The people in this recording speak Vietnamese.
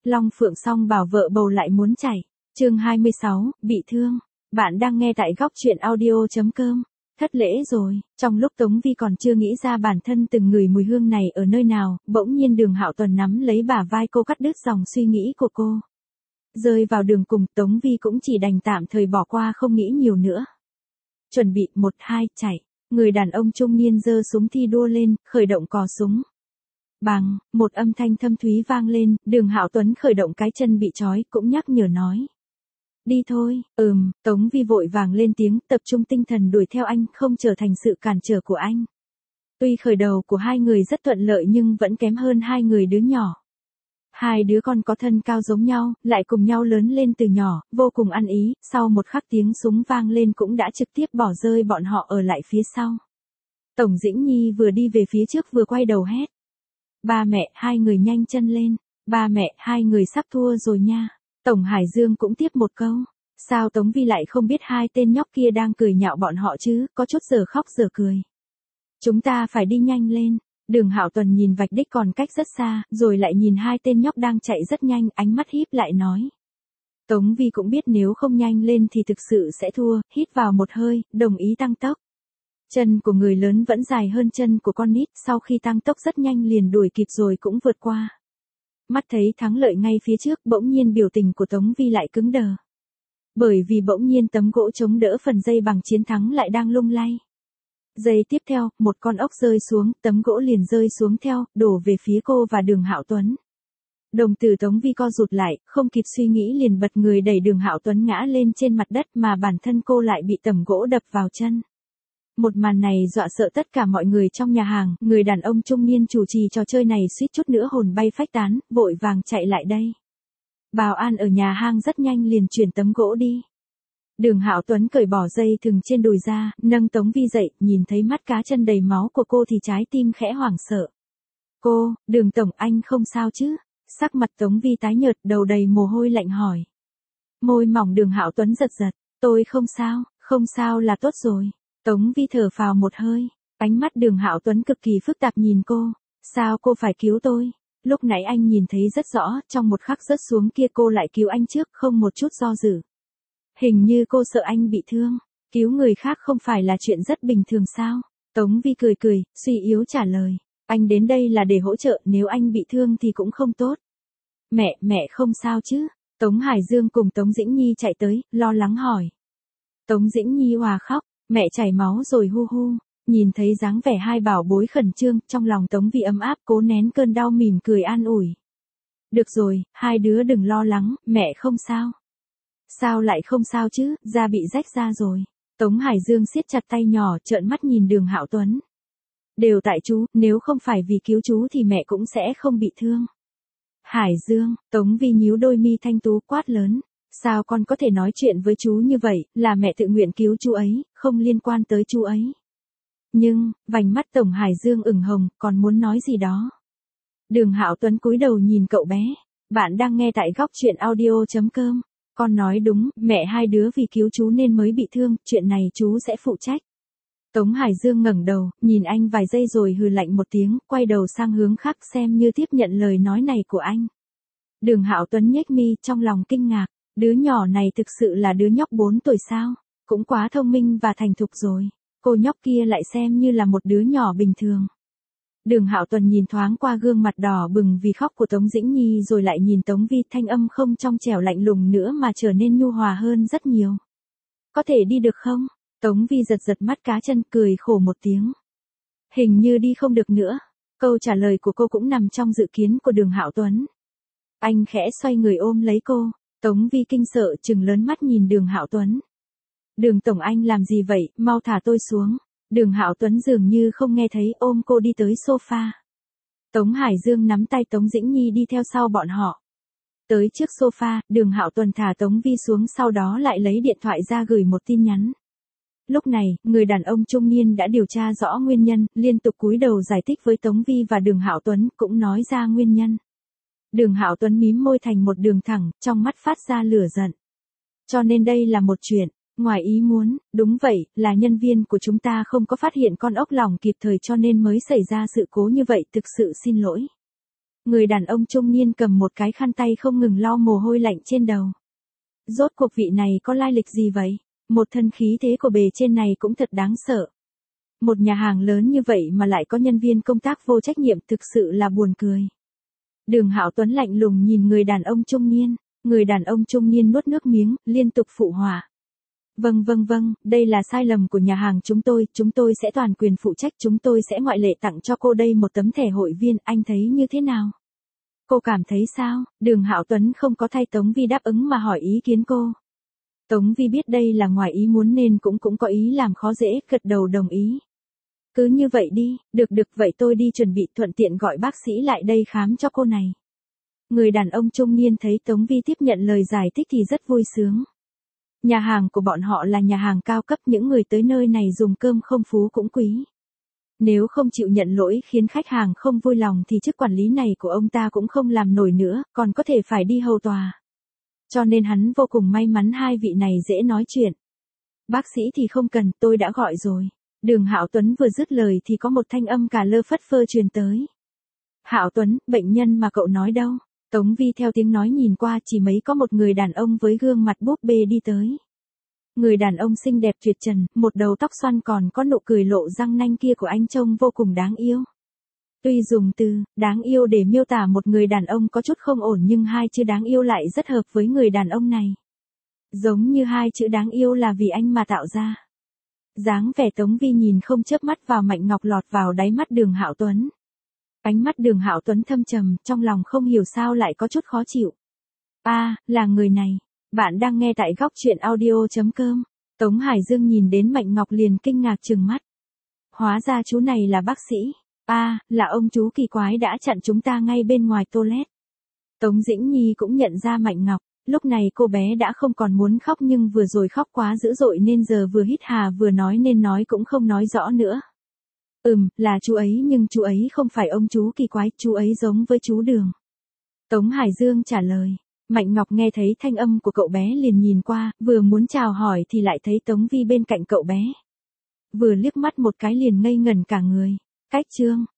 Long Phượng song bảo vợ bầu lại muốn chảy. Chương 26, bị thương. Bạn đang nghe tại góc truyện audio.com. Thất lễ rồi, trong lúc Tống Vi còn chưa nghĩ ra bản thân từng ngửi mùi hương này ở nơi nào, bỗng nhiên Đường Hạo Tuấn nắm lấy bả vai cô cắt đứt dòng suy nghĩ của cô. Rơi vào đường cùng, Tống Vi cũng chỉ đành tạm thời bỏ qua không nghĩ nhiều nữa. Chuẩn bị 1, 2, chạy. Người đàn ông trung niên giơ súng thi đua lên, khởi động cò súng. Bang, một âm thanh thâm thúy vang lên, Đường Hạo Tuấn khởi động cái chân bị trói, cũng nhắc nhở nói. Đi thôi, Tống Vi vội vàng lên tiếng, tập trung tinh thần đuổi theo anh, không trở thành sự cản trở của anh. Tuy khởi đầu của hai người rất thuận lợi nhưng vẫn kém hơn hai người đứa nhỏ. Hai đứa con có thân cao giống nhau, lại cùng nhau lớn lên từ nhỏ, vô cùng ăn ý, sau một khắc tiếng súng vang lên cũng đã trực tiếp bỏ rơi bọn họ ở lại phía sau. Tổng Dĩnh Nhi vừa đi về phía trước vừa quay đầu hét. Ba mẹ, hai người nhanh chân lên. Ba mẹ, hai người sắp thua rồi nha. Tổng Hải Dương cũng tiếp một câu. Sao Tống Vi lại không biết hai tên nhóc kia đang cười nhạo bọn họ chứ, có chút giờ khóc giờ cười. Chúng ta phải đi nhanh lên. Đường Hạo Tuấn nhìn vạch đích còn cách rất xa, rồi lại nhìn hai tên nhóc đang chạy rất nhanh, ánh mắt híp lại nói. Tống Vi cũng biết nếu không nhanh lên thì thực sự sẽ thua, hít vào một hơi, đồng ý tăng tốc. Chân của người lớn vẫn dài hơn chân của con nít, sau khi tăng tốc rất nhanh liền đuổi kịp rồi cũng vượt qua. Mắt thấy thắng lợi ngay phía trước, bỗng nhiên biểu tình của Tống Vi lại cứng đờ. Bởi vì bỗng nhiên tấm gỗ chống đỡ phần dây bằng chiến thắng lại đang lung lay. Giây tiếp theo, một con ốc rơi xuống, tấm gỗ liền rơi xuống theo, đổ về phía cô và Đường Hạo Tuấn. Đồng tử Tống Vi co rụt lại, không kịp suy nghĩ liền bật người đẩy Đường Hạo Tuấn ngã lên trên mặt đất mà bản thân cô lại bị tấm gỗ đập vào chân. Một màn này dọa sợ tất cả mọi người trong nhà hàng, người đàn ông trung niên chủ trì trò chơi này suýt chút nữa hồn bay phách tán, vội vàng chạy lại đây. Bảo an ở nhà hàng rất nhanh liền chuyển tấm gỗ đi. Đường Hạo Tuấn cởi bỏ dây thừng trên đùi ra, nâng Tống Vi dậy, nhìn thấy mắt cá chân đầy máu của cô thì trái tim khẽ hoảng sợ. Cô, Đường tổng, anh không sao chứ? Sắc mặt Tống Vi tái nhợt, đầu đầy mồ hôi lạnh hỏi. Môi mỏng Đường Hạo Tuấn giật giật, tôi không sao là tốt rồi. Tống Vi thở phào một hơi, ánh mắt Đường Hạo Tuấn cực kỳ phức tạp nhìn cô. Sao cô phải cứu tôi? Lúc nãy anh nhìn thấy rất rõ, trong một khắc rớt xuống kia cô lại cứu anh trước, không một chút do dự. Hình như cô sợ anh bị thương, cứu người khác không phải là chuyện rất bình thường sao? Tống Vi cười, suy yếu trả lời. Anh đến đây là để hỗ trợ, nếu anh bị thương thì cũng không tốt. Mẹ không sao chứ? Tống Hải Dương cùng Tống Dĩnh Nhi chạy tới, lo lắng hỏi. Tống Dĩnh Nhi òa khóc, mẹ chảy máu rồi hu hu. Nhìn thấy dáng vẻ hai bảo bối khẩn trương, trong lòng Tống Vi ấm áp, cố nén cơn đau mỉm cười an ủi. Được rồi, hai đứa đừng lo lắng, mẹ không sao. Sao lại không sao chứ, da bị rách ra rồi. Tống Hải Dương siết chặt tay nhỏ, trợn mắt nhìn Đường Hạo Tuấn. Đều tại chú, nếu không phải vì cứu chú thì mẹ cũng sẽ không bị thương. Hải Dương, Tống Vi nhíu đôi mi thanh tú quát lớn. Sao con có thể nói chuyện với chú như vậy, là mẹ tự nguyện cứu chú ấy, không liên quan tới chú ấy. Nhưng, vành mắt Tổng Hải Dương ửng hồng, còn muốn nói gì đó. Đường Hạo Tuấn cúi đầu nhìn cậu bé. Bạn đang nghe tại góc truyện audio.com. Con nói đúng, mẹ hai đứa vì cứu chú nên mới bị thương, chuyện này chú sẽ phụ trách. Tống Hải Dương ngẩng đầu, nhìn anh vài giây rồi hừ lạnh một tiếng, quay đầu sang hướng khác xem như tiếp nhận lời nói này của anh. Đường Hạo Tuấn nhếch mi trong lòng kinh ngạc, đứa nhỏ này thực sự là đứa nhóc 4 tuổi sao, cũng quá thông minh và thành thục rồi, cô nhóc kia lại xem như là một đứa nhỏ bình thường. Đường Hạo Tuấn nhìn thoáng qua gương mặt đỏ bừng vì khóc của Tống Dĩnh Nhi rồi lại nhìn Tống Vi, thanh âm không trong trẻo lạnh lùng nữa mà trở nên nhu hòa hơn rất nhiều. Có thể đi được không? Tống Vi giật mắt cá chân cười khổ một tiếng. Hình như đi không được nữa. Câu trả lời của cô cũng nằm trong dự kiến của Đường Hạo Tuấn. Anh khẽ xoay người ôm lấy cô. Tống Vi kinh sợ trừng lớn mắt nhìn Đường Hạo Tuấn. Đường tổng, anh làm gì vậy, mau thả tôi xuống. Đường Hạo Tuấn dường như không nghe thấy, ôm cô đi tới sofa. Tống Hải Dương nắm tay Tống Dĩnh Nhi đi theo sau bọn họ. Tới trước sofa, Đường Hạo Tuấn thả Tống Vi xuống, sau đó lại lấy điện thoại ra gửi một tin nhắn. Lúc này, người đàn ông trung niên đã điều tra rõ nguyên nhân, liên tục cúi đầu giải thích với Tống Vi và Đường Hạo Tuấn, cũng nói ra nguyên nhân. Đường Hạo Tuấn mím môi thành một đường thẳng, trong mắt phát ra lửa giận. Cho nên đây là một chuyện ngoài ý muốn, đúng vậy, là nhân viên của chúng ta không có phát hiện con ốc lỏng kịp thời cho nên mới xảy ra sự cố như vậy, thực sự xin lỗi. Người đàn ông trung niên cầm một cái khăn tay không ngừng lau mồ hôi lạnh trên đầu. Rốt cuộc vị này có lai lịch gì vậy? Một thân khí thế của bề trên này cũng thật đáng sợ. Một nhà hàng lớn như vậy mà lại có nhân viên công tác vô trách nhiệm, thực sự là buồn cười. Đường Hạo Tuấn lạnh lùng nhìn người đàn ông trung niên. Người đàn ông trung niên nuốt nước miếng, liên tục phụ họa. Vâng, đây là sai lầm của nhà hàng chúng tôi sẽ toàn quyền phụ trách, chúng tôi sẽ ngoại lệ tặng cho cô đây một tấm thẻ hội viên, anh thấy như thế nào? Cô cảm thấy sao? Đường Hạo Tuấn không có thay Tống Vi đáp ứng mà hỏi ý kiến cô. Tống Vi biết đây là ngoài ý muốn nên cũng có ý làm khó dễ, gật đầu đồng ý. Cứ như vậy đi, được vậy tôi đi chuẩn bị, thuận tiện gọi bác sĩ lại đây khám cho cô này. Người đàn ông trung niên thấy Tống Vi tiếp nhận lời giải thích thì rất vui sướng. Nhà hàng của bọn họ là nhà hàng cao cấp, những người tới nơi này dùng cơm không phú cũng quý. Nếu không chịu nhận lỗi khiến khách hàng không vui lòng thì chức quản lý này của ông ta cũng không làm nổi nữa, còn có thể phải đi hầu tòa. Cho nên hắn vô cùng may mắn hai vị này dễ nói chuyện. Bác sĩ thì không cần, tôi đã gọi rồi. Đường Hạo Tuấn vừa dứt lời thì có một thanh âm cả lơ phất phơ truyền tới. Hạo Tuấn, bệnh nhân mà cậu nói đâu? Tống Vi theo tiếng nói nhìn qua, chỉ mấy có một người đàn ông với gương mặt búp bê đi tới. Người đàn ông xinh đẹp tuyệt trần, một đầu tóc xoăn còn có nụ cười lộ răng nanh kia của anh trông vô cùng đáng yêu. Tuy dùng từ đáng yêu để miêu tả một người đàn ông có chút không ổn nhưng hai chữ đáng yêu lại rất hợp với người đàn ông này. Giống như hai chữ đáng yêu là vì anh mà tạo ra. Dáng vẻ Tống Vi nhìn không chớp mắt vào Mạnh Ngọc lọt vào đáy mắt Đường Hạo Tuấn. Ánh mắt Đường Hạo Tuấn thâm trầm, trong lòng không hiểu sao lại có chút khó chịu. Là người này. Bạn đang nghe tại góc truyện audio.com. Tống Hải Dương nhìn đến Mạnh Ngọc liền kinh ngạc trừng mắt. Hóa ra chú này là bác sĩ. Là ông chú kỳ quái đã chặn chúng ta ngay bên ngoài toilet. Tống Dĩnh Nhi cũng nhận ra Mạnh Ngọc. Lúc này cô bé đã không còn muốn khóc nhưng vừa rồi khóc quá dữ dội nên giờ vừa hít hà vừa nói nên nói cũng không nói rõ nữa. Là chú ấy nhưng chú ấy không phải ông chú kỳ quái, chú ấy giống với chú Đường. Tống Hải Dương trả lời. Mạnh Ngọc nghe thấy thanh âm của cậu bé liền nhìn qua, vừa muốn chào hỏi thì lại thấy Tống Vi bên cạnh cậu bé. Vừa liếc mắt một cái liền ngây ngẩn cả người. Cách chương